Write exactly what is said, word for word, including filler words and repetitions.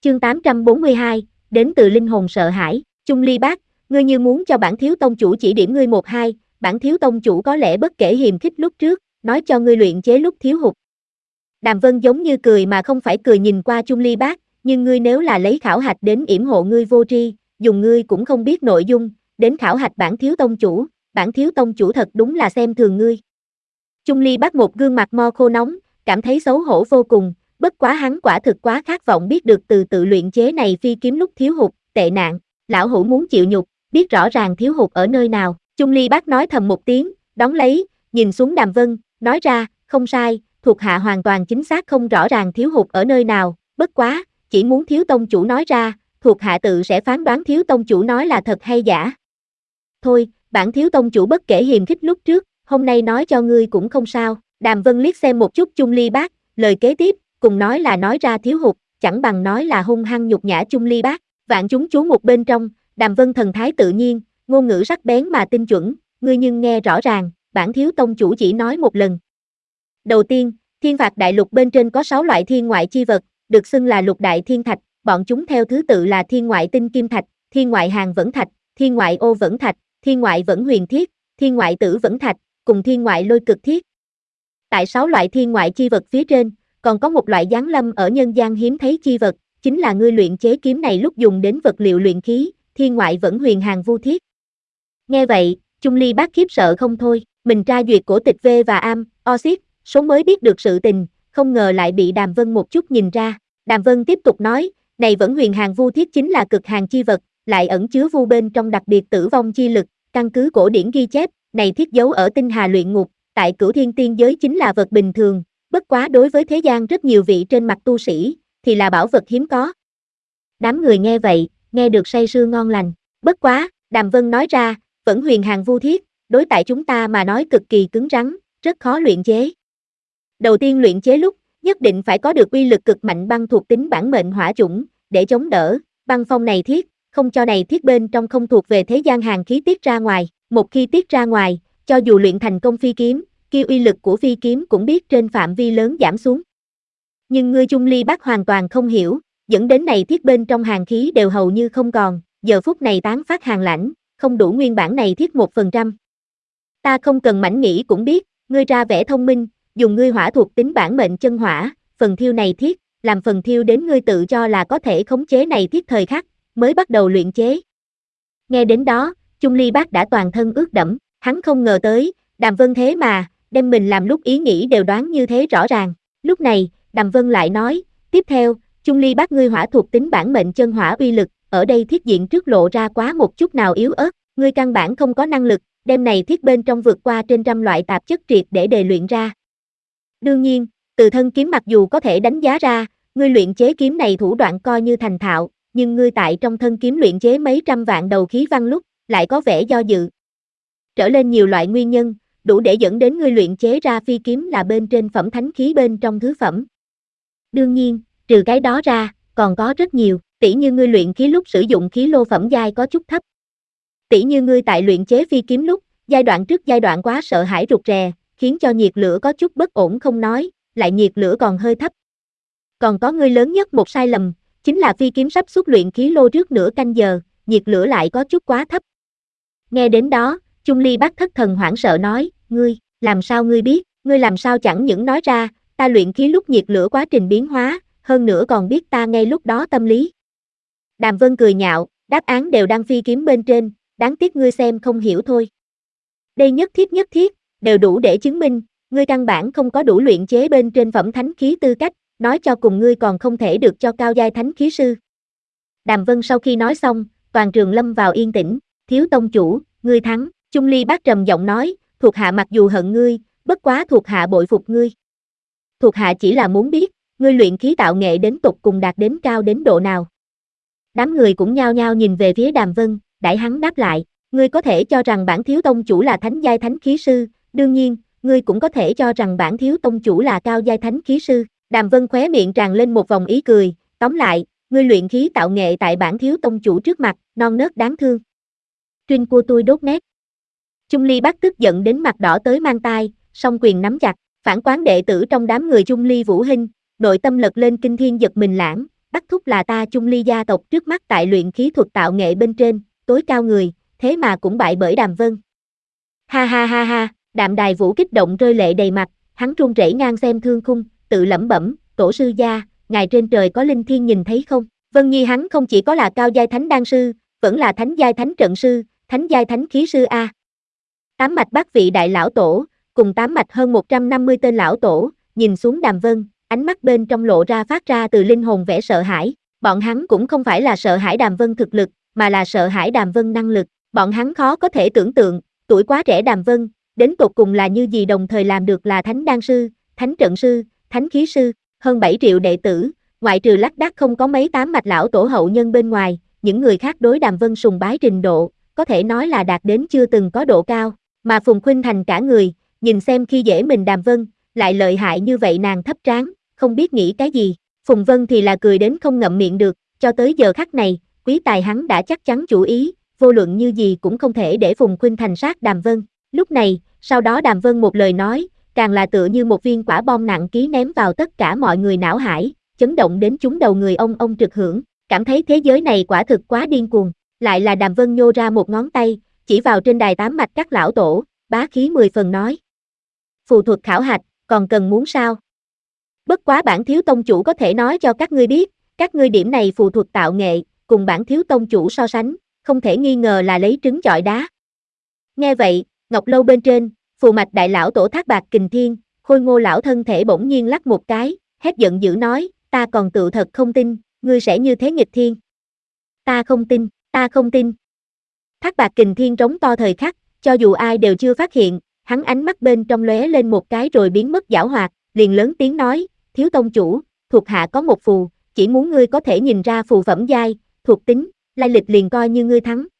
Chương tám trăm bốn mươi hai, đến từ linh hồn sợ hãi. Chung Ly Bác, ngươi như muốn cho bản thiếu tông chủ chỉ điểm ngươi một hai, bản thiếu tông chủ có lẽ bất kể hiềm khích lúc trước, nói cho ngươi luyện chế lúc thiếu hụt. Đàm Vân giống như cười mà không phải cười nhìn qua Chung Ly Bác, nhưng ngươi nếu là lấy khảo hạch đến yểm hộ ngươi vô tri, dùng ngươi cũng không biết nội dung, đến khảo hạch bản thiếu tông chủ, bản thiếu tông chủ thật đúng là xem thường ngươi. Chung Ly Bác một gương mặt mo khô nóng, cảm thấy xấu hổ vô cùng, bất quá hắn quả thực quá khát vọng biết được từ tự luyện chế này phi kiếm lúc thiếu hụt, tệ nạn, lão hủ muốn chịu nhục, biết rõ ràng thiếu hụt ở nơi nào. Chung Ly Bác nói thầm một tiếng, đón lấy, nhìn xuống Đàm Vân, nói ra, không sai, thuộc hạ hoàn toàn chính xác không rõ ràng thiếu hụt ở nơi nào, bất quá, chỉ muốn thiếu tông chủ nói ra, thuộc hạ tự sẽ phán đoán thiếu tông chủ nói là thật hay giả. Thôi, bản thiếu tông chủ bất kể hiềm khích lúc trước, hôm nay nói cho ngươi cũng không sao. Đàm Vân liếc xem một chút Chung Ly Bác, lời kế tiếp, cùng nói là nói ra thiếu hụt, chẳng bằng nói là hung hăng nhục nhã Chung Ly Bác. Vạn chúng chú mục bên trong, Đàm Vân thần thái tự nhiên, ngôn ngữ sắc bén mà tinh chuẩn, ngươi nhưng nghe rõ ràng, bản thiếu tông chủ chỉ nói một lần. Đầu tiên, thiên phạt đại lục bên trên có sáu loại thiên ngoại chi vật, được xưng là lục đại thiên thạch, bọn chúng theo thứ tự là thiên ngoại tinh kim thạch, thiên ngoại hàng vẫn thạch, thiên ngoại ô vẫn thạch, thiên ngoại vẫn huyền thiết, thiên ngoại tử vẫn thạch, cùng thiên ngoại lôi cực thiết. Tại sáu loại thiên ngoại chi vật phía trên, còn có một loại giáng lâm ở nhân gian hiếm thấy chi vật, chính là ngươi luyện chế kiếm này lúc dùng đến vật liệu luyện khí, thiên ngoại vẫn huyền hàng vu thiết. Nghe vậy, Chung Ly Bác khiếp sợ không thôi, mình tra duyệt cổ tịch V và Am, Oxit, số mới biết được sự tình, không ngờ lại bị Đàm Vân một chút nhìn ra. Đàm Vân tiếp tục nói, này vẫn huyền hàng vu thiết chính là cực hàng chi vật, lại ẩn chứa vu bên trong đặc biệt tử vong chi lực, căn cứ cổ điển ghi chép, này thiết giấu ở tinh hà luyện ngục, tại Cửu Thiên Tiên giới chính là vật bình thường, bất quá đối với thế gian rất nhiều vị trên mặt tu sĩ, thì là bảo vật hiếm có. Đám người nghe vậy, nghe được say sưa ngon lành, bất quá, Đàm Vân nói ra, vẫn huyền hàng vu thiết, đối tại chúng ta mà nói cực kỳ cứng rắn, rất khó luyện chế. Đầu tiên luyện chế lúc, nhất định phải có được uy lực cực mạnh băng thuộc tính bản mệnh hỏa chủng, để chống đỡ, băng phong này thiết, không cho này thiết bên trong không thuộc về thế gian hàng khí tiết ra ngoài, một khi tiết ra ngoài, cho dù luyện thành công phi kiếm, kia uy lực của phi kiếm cũng biết trên phạm vi lớn giảm xuống. Nhưng ngươi Chung Ly Bác hoàn toàn không hiểu, dẫn đến này thiết bên trong hàng khí đều hầu như không còn, giờ phút này tán phát hàng lãnh, không đủ nguyên bản này thiết một phần trăm. Ta không cần mảnh nghĩ cũng biết, ngươi ra vẻ thông minh, dùng ngươi hỏa thuộc tính bản mệnh chân hỏa, phần thiêu này thiết, làm phần thiêu đến ngươi tự cho là có thể khống chế này thiết thời khắc, mới bắt đầu luyện chế. Nghe đến đó, Chung Ly Bác đã toàn thân ướt đẫm, hắn không ngờ tới, Đàm Vân thế mà, đem mình làm lúc ý nghĩ đều đoán như thế rõ ràng. Lúc này, Đàm Vân lại nói, tiếp theo, Chung Ly Bác ngươi hỏa thuộc tính bản mệnh chân hỏa uy lực, ở đây thiết diện trước lộ ra quá một chút nào yếu ớt, ngươi căn bản không có năng lực, đem này thiết bên trong vượt qua trên trăm loại tạp chất triệt để đề luyện ra. Đương nhiên, từ thân kiếm mặc dù có thể đánh giá ra, ngươi luyện chế kiếm này thủ đoạn coi như thành thạo, nhưng ngươi tại trong thân kiếm luyện chế mấy trăm vạn đầu khí văn lúc, lại có vẻ do dự. Trở lên nhiều loại nguyên nhân, đủ để dẫn đến ngươi luyện chế ra phi kiếm là bên trên phẩm thánh khí bên trong thứ phẩm. Đương nhiên, trừ cái đó ra, còn có rất nhiều, tỉ như ngươi luyện khí lúc sử dụng khí lô phẩm giai có chút thấp. Tỉ như ngươi tại luyện chế phi kiếm lúc, giai đoạn trước giai đoạn quá sợ hãi rụt rè, khiến cho nhiệt lửa có chút bất ổn không nói, lại nhiệt lửa còn hơi thấp. Còn có ngươi lớn nhất một sai lầm, chính là phi kiếm sắp xuất luyện khí lô trước nửa canh giờ, nhiệt lửa lại có chút quá thấp. Nghe đến đó, Chung Ly Bác thất thần hoảng sợ nói, ngươi, làm sao ngươi biết, ngươi làm sao chẳng những nói ra, ta luyện khí lúc nhiệt lửa quá trình biến hóa, hơn nữa còn biết ta ngay lúc đó tâm lý. Đàm Vân cười nhạo, đáp án đều đang phi kiếm bên trên, đáng tiếc ngươi xem không hiểu thôi. Đây nhất thiết nhất thiết, đều đủ để chứng minh, ngươi căn bản không có đủ luyện chế bên trên phẩm thánh khí tư cách, nói cho cùng ngươi còn không thể được cho cao giai thánh khí sư. Đàm Vân sau khi nói xong, toàn trường lâm vào yên tĩnh, thiếu tông chủ, ngươi thắng. Chung Ly Bác trầm giọng nói, thuộc hạ mặc dù hận ngươi, bất quá thuộc hạ bội phục ngươi. Thuộc hạ chỉ là muốn biết, ngươi luyện khí tạo nghệ đến tục cùng đạt đến cao đến độ nào. Đám người cũng nhao nhao nhìn về phía Đàm Vân, đãi hắn đáp lại, ngươi có thể cho rằng bản thiếu tông chủ là thánh giai thánh khí sư, đương nhiên, ngươi cũng có thể cho rằng bản thiếu tông chủ là cao giai thánh khí sư. Đàm Vân khóe miệng tràn lên một vòng ý cười, tóm lại, ngươi luyện khí tạo nghệ tại bản thiếu tông chủ trước mặt, non nớt đáng thương. Trinh của tôi đốt nét. Chung Ly Bác tức giận đến mặt đỏ tới mang tai, song quyền nắm chặt, phản quán đệ tử trong đám người Chung Ly Vũ Hinh, nội tâm lật lên kinh thiên giật mình lãng, Bắc thúc là ta Chung Ly gia tộc trước mắt tại luyện khí thuật tạo nghệ bên trên, tối cao người, thế mà cũng bại bởi Đàm Vân. Ha ha ha ha, Đạm Đài Vũ kích động rơi lệ đầy mặt, hắn run rẩy ngang xem thương khung, tự lẩm bẩm, tổ sư gia, ngài trên trời có linh thiên nhìn thấy không? Vân Nhi hắn không chỉ có là cao giai thánh đan sư, vẫn là thánh giai thánh trận sư, thánh giai thánh khí sư a. Tám mạch bát vị đại lão tổ, cùng tám mạch hơn một trăm năm mươi tên lão tổ, nhìn xuống Đàm Vân, ánh mắt bên trong lộ ra phát ra từ linh hồn vẻ sợ hãi. Bọn hắn cũng không phải là sợ hãi Đàm Vân thực lực, mà là sợ hãi Đàm Vân năng lực. Bọn hắn khó có thể tưởng tượng, tuổi quá trẻ Đàm Vân, đến tột cùng là như gì đồng thời làm được là thánh đan sư, thánh trận sư, thánh khí sư, hơn bảy triệu đệ tử, ngoại trừ lác đác không có mấy tám mạch lão tổ hậu nhân bên ngoài, những người khác đối Đàm Vân sùng bái trình độ, có thể nói là đạt đến chưa từng có độ cao, mà Phùng Khuynh Thành cả người, nhìn xem khi dễ mình Đàm Vân, lại lợi hại như vậy nàng thấp tráng, không biết nghĩ cái gì, Phùng Vân thì là cười đến không ngậm miệng được, cho tới giờ khắc này, quý tài hắn đã chắc chắn chủ ý, vô luận như gì cũng không thể để Phùng Khuynh Thành sát Đàm Vân, lúc này, sau đó Đàm Vân một lời nói, càng là tựa như một viên quả bom nặng ký ném vào tất cả mọi người não hải, chấn động đến chúng đầu người ông ông trực hưởng, cảm thấy thế giới này quả thực quá điên cuồng, lại là Đàm Vân nhô ra một ngón tay, chỉ vào trên đài tám mạch các lão tổ, bá khí mười phần nói. Phù thuật khảo hạch, còn cần muốn sao? Bất quá bản thiếu tông chủ có thể nói cho các ngươi biết, các ngươi điểm này phù thuật tạo nghệ, cùng bản thiếu tông chủ so sánh, không thể nghi ngờ là lấy trứng chọi đá. Nghe vậy, Ngọc Lâu bên trên, phù mạch đại lão tổ Thác Bạc Kình Thiên, Khôi Ngô lão thân thể bỗng nhiên lắc một cái, hét giận dữ nói, ta còn tự thật không tin, ngươi sẽ như thế nghịch thiên. Ta không tin, ta không tin. Thác Bạc Kình Thiên trống to thời khắc, cho dù ai đều chưa phát hiện, hắn ánh mắt bên trong lóe lên một cái rồi biến mất giảo hoạt, liền lớn tiếng nói, thiếu tông chủ, thuộc hạ có một phù, chỉ muốn ngươi có thể nhìn ra phù phẩm giai, thuộc tính, lai lịch liền coi như ngươi thắng.